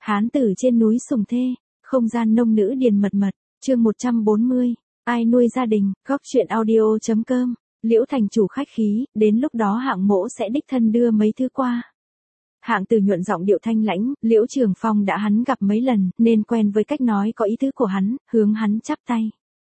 Hán tử trên núi Sùng Thê, không gian nông nữ điền mật mật, chương 140, ai nuôi gia đình, góc chuyện audio.com, Liễu thành chủ khách khí, đến lúc đó hạng mỗ sẽ đích thân đưa mấy thứ qua. Hạng Từ nhuận giọng điệu thanh lãnh, Liễu Trường Phong đã hắn gặp mấy lần, nên quen với cách nói có ý tứ của hắn, hướng hắn chắp tay.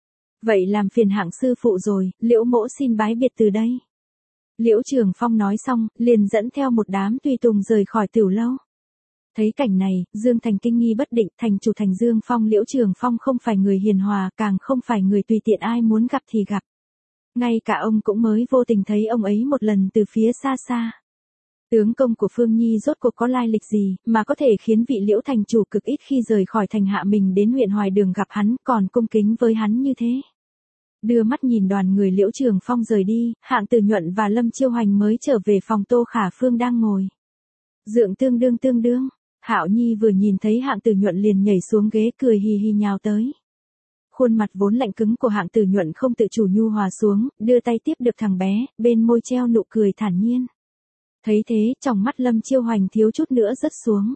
Vậy làm phiền hạng sư phụ rồi, Liễu mỗ xin bái biệt từ đây. Liễu Trường Phong nói xong, liền dẫn theo một đám tùy tùng rời khỏi tiểu lâu. Thấy cảnh này, Dương Thành kinh nghi bất định, thành chủ thành Dương Phong Liễu Trường Phong không phải người hiền hòa, càng không phải người tùy tiện ai muốn gặp thì gặp. Ngay cả ông cũng mới vô tình thấy ông ấy một lần từ phía xa xa. Tướng công của Phương Nhi rốt cuộc có lai lịch gì, mà có thể khiến vị Liễu thành chủ cực ít khi rời khỏi thành hạ mình đến huyện Hoài Đường gặp hắn, còn cung kính với hắn như thế. Đưa mắt nhìn đoàn người Liễu Trường Phong rời đi, Hạng Từ nhuận và Lâm Chiêu Hoành mới trở về phòng Tô Khả Phương đang ngồi. Dượng tương đương. Hạo Nhi vừa nhìn thấy Hạng Từ nhuận liền nhảy xuống ghế cười hì hì nhào tới. Khuôn mặt vốn lạnh cứng của Hạng Từ nhuận không tự chủ nhu hòa xuống, đưa tay tiếp được thằng bé, bên môi treo nụ cười thản nhiên. Thấy thế, trong mắt Lâm Chiêu Hoành thiếu chút nữa rớt xuống.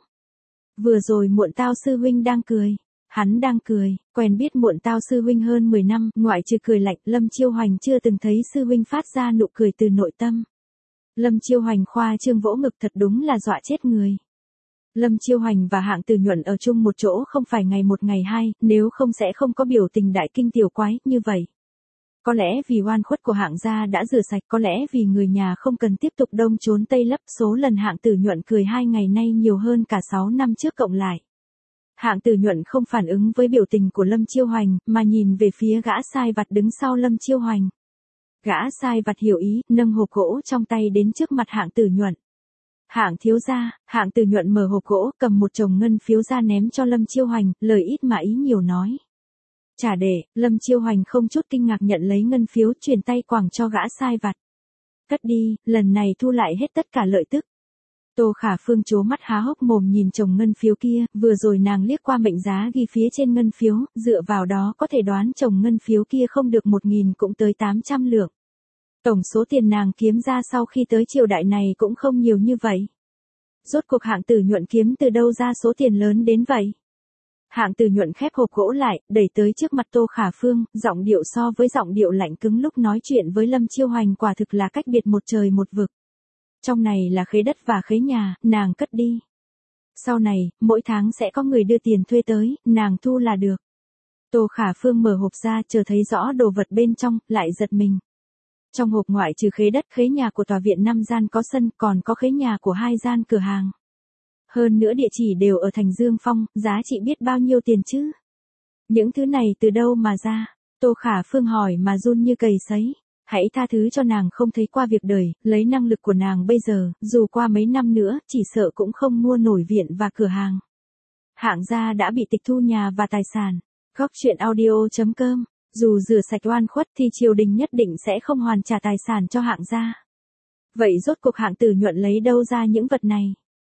Vừa rồi Muộn Tao sư huynh đang cười. Hắn đang cười, quen biết Muộn Tao sư huynh hơn 10 năm, ngoại trừ cười lạnh, Lâm Chiêu Hoành chưa từng thấy sư huynh phát ra nụ cười từ nội tâm. Lâm Chiêu Hoành khoa trương vỗ ngực thật đúng là dọa chết người. Lâm Chiêu Hoành và Hạng Từ nhuận ở chung một chỗ không phải ngày một ngày hai, nếu không sẽ không có biểu tình đại kinh tiểu quái như vậy. Có lẽ vì oan khuất của Hạng gia đã rửa sạch, có lẽ vì người nhà không cần tiếp tục đông trốn tây lấp, số lần Hạng Từ nhuận cười 2 ngày nay nhiều hơn cả 6 năm trước cộng lại. Hạng Từ nhuận không phản ứng với biểu tình của Lâm Chiêu Hoành, mà nhìn về phía gã sai vặt đứng sau Lâm Chiêu Hoành. Gã sai vặt hiểu ý, nâng hộp gỗ trong tay đến trước mặt Hạng Từ nhuận. Hạng thiếu gia, Hạng Từ nhuận mở hộp gỗ, cầm một chồng ngân phiếu ra ném cho Lâm Chiêu Hoành, lời ít mà ý nhiều nói. Trả để, Lâm Chiêu Hoành không chút kinh ngạc nhận lấy ngân phiếu, chuyển tay quẳng cho gã sai vặt. Cất đi, lần này thu lại hết tất cả lợi tức. Tô Khả Phương trố mắt há hốc mồm nhìn chồng ngân phiếu kia, vừa rồi nàng liếc qua mệnh giá ghi phía trên ngân phiếu, dựa vào đó có thể đoán chồng ngân phiếu kia không được 1.000 cũng tới 800 lượng. Tổng số tiền nàng kiếm ra sau khi tới triều đại này cũng không nhiều như vậy. Rốt cuộc Hạng Từ nhuận kiếm từ đâu ra số tiền lớn đến vậy? Hạng Từ nhuận khép hộp gỗ lại, đẩy tới trước mặt Tô Khả Phương, giọng điệu so với giọng điệu lạnh cứng lúc nói chuyện với Lâm Chiêu Hoành quả thực là cách biệt một trời một vực. Trong này là khế đất và khế nhà, nàng cất đi. Sau này, mỗi tháng sẽ có người đưa tiền thuê tới, nàng thu là được. Tô Khả Phương mở hộp ra, chờ thấy rõ đồ vật bên trong, lại giật mình. Trong hộp ngoại trừ khế đất khế nhà của tòa viện 5 gian có sân, còn có khế nhà của 2 gian cửa hàng. Hơn nữa địa chỉ đều ở thành Dương Phong, giá trị biết bao nhiêu tiền chứ? Những thứ này từ đâu mà ra? Tô Khả Phương hỏi mà run như cầy sấy. Hãy tha thứ cho nàng không thấy qua việc đời, lấy năng lực của nàng bây giờ, dù qua mấy năm nữa, chỉ sợ cũng không mua nổi viện và cửa hàng. Hạng gia đã bị tịch thu nhà và tài sản. Góc chuyện audio.com, dù rửa sạch oan khuất thì triều đình nhất định sẽ không hoàn trả tài sản cho Hạng gia. Vậy rốt cuộc Hạng Từ nhuận lấy đâu ra những vật này?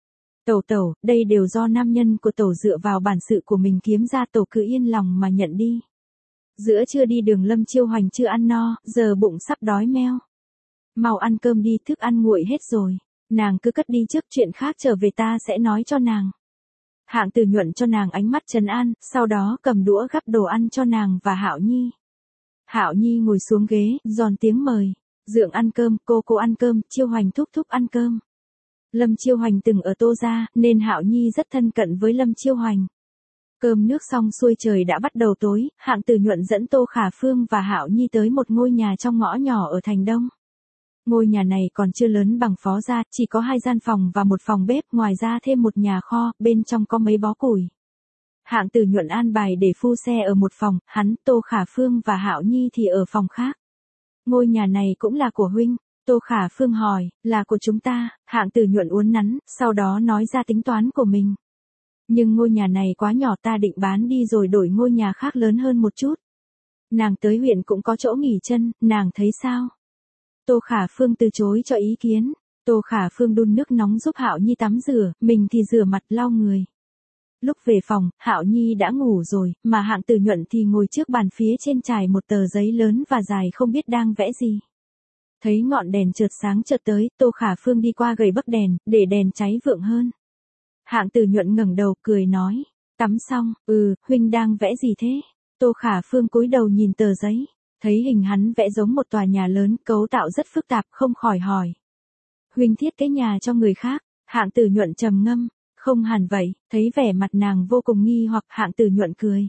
Tẩu, đây đều do nam nhân của tẩu dựa vào bản sự của mình kiếm ra, tẩu cứ yên lòng mà nhận đi. Giữa trưa đi đường Lâm Chiêu Hoành chưa ăn no, giờ bụng sắp đói meo. Mau ăn cơm đi, thức ăn nguội hết rồi. Nàng cứ cất đi trước, chuyện khác trở về ta sẽ nói cho nàng. Hạng Từ nhuận cho nàng ánh mắt trấn an, sau đó cầm đũa gắp đồ ăn cho nàng và Hạo Nhi. Hạo Nhi ngồi xuống ghế, giòn tiếng mời. Dượng ăn cơm, cô ăn cơm, Chiêu Hoành thúc ăn cơm. Lâm Chiêu Hoành từng ở Tô gia, nên Hạo Nhi rất thân cận với Lâm Chiêu Hoành. Cơm nước xong xuôi trời đã bắt đầu tối, Hạng Từ nhuận dẫn Tô Khả Phương và Hạo Nhi tới một ngôi nhà trong ngõ nhỏ ở thành Đông. Ngôi nhà này còn chưa lớn bằng Phó gia, chỉ có 2 gian phòng và một phòng bếp, ngoài ra thêm một nhà kho, bên trong có mấy bó củi. Hạng Từ nhuận an bài để phu xe ở một phòng, hắn, Tô Khả Phương và Hạo Nhi thì ở phòng khác. Ngôi nhà này cũng là của huynh? Tô Khả Phương hỏi, là của chúng ta. Hạng Từ nhuận uốn nắn, sau đó nói ra tính toán của mình. Nhưng ngôi nhà này quá nhỏ, ta định bán đi rồi đổi ngôi nhà khác lớn hơn một chút. Nàng tới huyện cũng có chỗ nghỉ chân, nàng thấy sao? Tô Khả Phương từ chối cho ý kiến. Tô Khả Phương đun nước nóng giúp Hạo Nhi tắm rửa, mình thì rửa mặt lau người. Lúc về phòng, Hạo Nhi đã ngủ rồi, mà Hạng Từ nhuận thì ngồi trước bàn phía trên trải một tờ giấy lớn và dài không biết đang vẽ gì. Thấy ngọn đèn chợt sáng chợt tới, Tô Khả Phương đi qua gầy bấc đèn, để đèn cháy vượng hơn. Hạng Tử Nhuận ngẩng đầu cười nói, tắm xong, huynh đang vẽ gì thế? Tô Khả Phương cúi đầu nhìn tờ giấy, thấy hình hắn vẽ giống một tòa nhà lớn, cấu tạo rất phức tạp, không khỏi hỏi. Huynh thiết kế nhà cho người khác? Hạng Tử Nhuận trầm ngâm, không hẳn vậy, thấy vẻ mặt nàng vô cùng nghi hoặc, Hạng Tử Nhuận cười.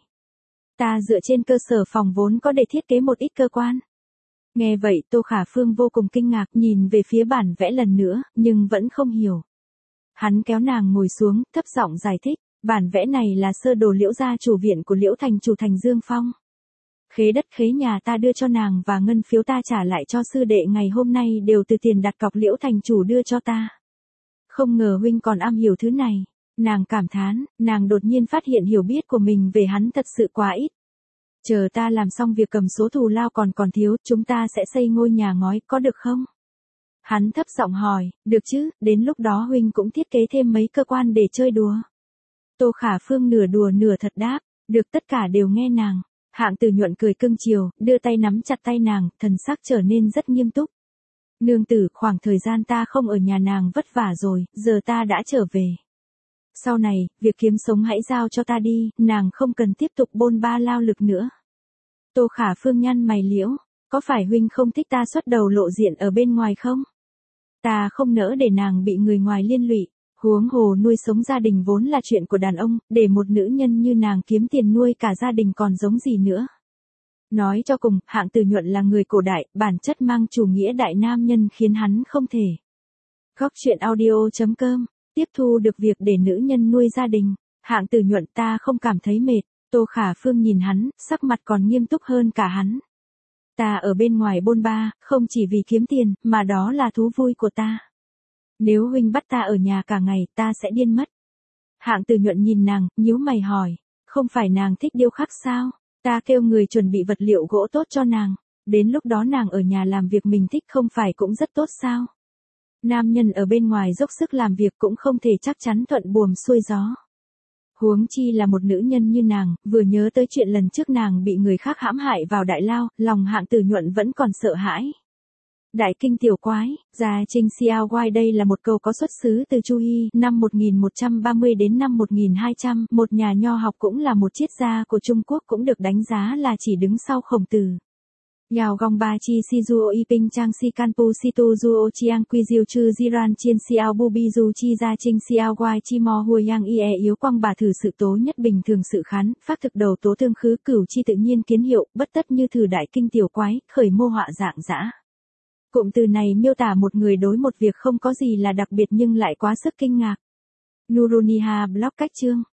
Ta dựa trên cơ sở phòng vốn có để thiết kế một ít cơ quan. Nghe vậy Tô Khả Phương vô cùng kinh ngạc, nhìn về phía bản vẽ lần nữa, nhưng vẫn không hiểu. Hắn kéo nàng ngồi xuống, thấp giọng giải thích, bản vẽ này là sơ đồ Liễu gia chủ viện của Liễu thành chủ thành Dương Phong. Khế đất khế nhà ta đưa cho nàng và ngân phiếu ta trả lại cho sư đệ ngày hôm nay đều từ tiền đặt cọc Liễu thành chủ đưa cho ta. Không ngờ huynh còn am hiểu thứ này. Nàng cảm thán, nàng đột nhiên phát hiện hiểu biết của mình về hắn thật sự quá ít. Chờ ta làm xong việc cầm số thù lao còn thiếu, chúng ta sẽ xây ngôi nhà ngói, có được không? Hắn thấp giọng hỏi, được chứ, đến lúc đó huynh cũng thiết kế thêm mấy cơ quan để chơi đùa. Tô Khả Phương nửa đùa nửa thật đáp, được, tất cả đều nghe nàng. Hạng Tử Nhuận cười cưng chiều, đưa tay nắm chặt tay nàng, thần sắc trở nên rất nghiêm túc. Nương tử, khoảng thời gian ta không ở nhà nàng vất vả rồi, giờ ta đã trở về. Sau này, việc kiếm sống hãy giao cho ta đi, nàng không cần tiếp tục bôn ba lao lực nữa. Tô Khả Phương nhăn mày liễu, có phải huynh không thích ta xuất đầu lộ diện ở bên ngoài không? Ta không nỡ để nàng bị người ngoài liên lụy, huống hồ nuôi sống gia đình vốn là chuyện của đàn ông, để một nữ nhân như nàng kiếm tiền nuôi cả gia đình còn giống gì nữa. Nói cho cùng, Hạng Tử Nhuận là người cổ đại, bản chất mang chủ nghĩa đại nam nhân khiến hắn không thể. Góc truyện audio.com, tiếp thu được việc để nữ nhân nuôi gia đình. Hạng Tử Nhuận, ta không cảm thấy mệt. Tô Khả Phương nhìn hắn, sắc mặt còn nghiêm túc hơn cả hắn. Ta ở bên ngoài bôn ba, không chỉ vì kiếm tiền, mà đó là thú vui của ta. Nếu huynh bắt ta ở nhà cả ngày, ta sẽ điên mất. Hạng Tử Nhuận nhìn nàng, nhíu mày hỏi, không phải nàng thích điêu khắc sao? Ta kêu người chuẩn bị vật liệu gỗ tốt cho nàng, đến lúc đó nàng ở nhà làm việc mình thích không phải cũng rất tốt sao? Nam nhân ở bên ngoài dốc sức làm việc cũng không thể chắc chắn thuận buồm xuôi gió. Huống chi là một nữ nhân như nàng, vừa nhớ tới chuyện lần trước nàng bị người khác hãm hại vào đại lao, lòng Hạng Tử Nhuận vẫn còn sợ hãi. Đại kinh tiểu quái, gia Trinh Xiao Wai, đây là một câu có xuất xứ từ Chu Hy, năm 1130 đến năm 1200, một nhà nho học cũng là một triết gia của Trung Quốc, cũng được đánh giá là chỉ đứng sau Khổng Tử. Yào Gong Ba Chi Si Duo Y Ping Chang Si Kanpu Si Tu Duo Chiang Quy Diêu Chư Jiran Chien Xiao Bu Bi Du Chi Gia Trinh Xiao Wai Chi Mo Hua Yang Ie Yếu Quang Bà Thử Sự Tố Nhất Bình Thường Sự Khán, Phác Thực Đầu Tố Thương Khứ Cửu Chi Tự Nhiên Kiến Hiệu, Bất Tất Như Thử Đại Kinh Tiểu Quái, Khởi Mô Họa Dạng Dã. Cụm từ này miêu tả một người đối một việc không có gì là đặc biệt nhưng lại quá sức kinh ngạc. Nuruniha Blog cách chương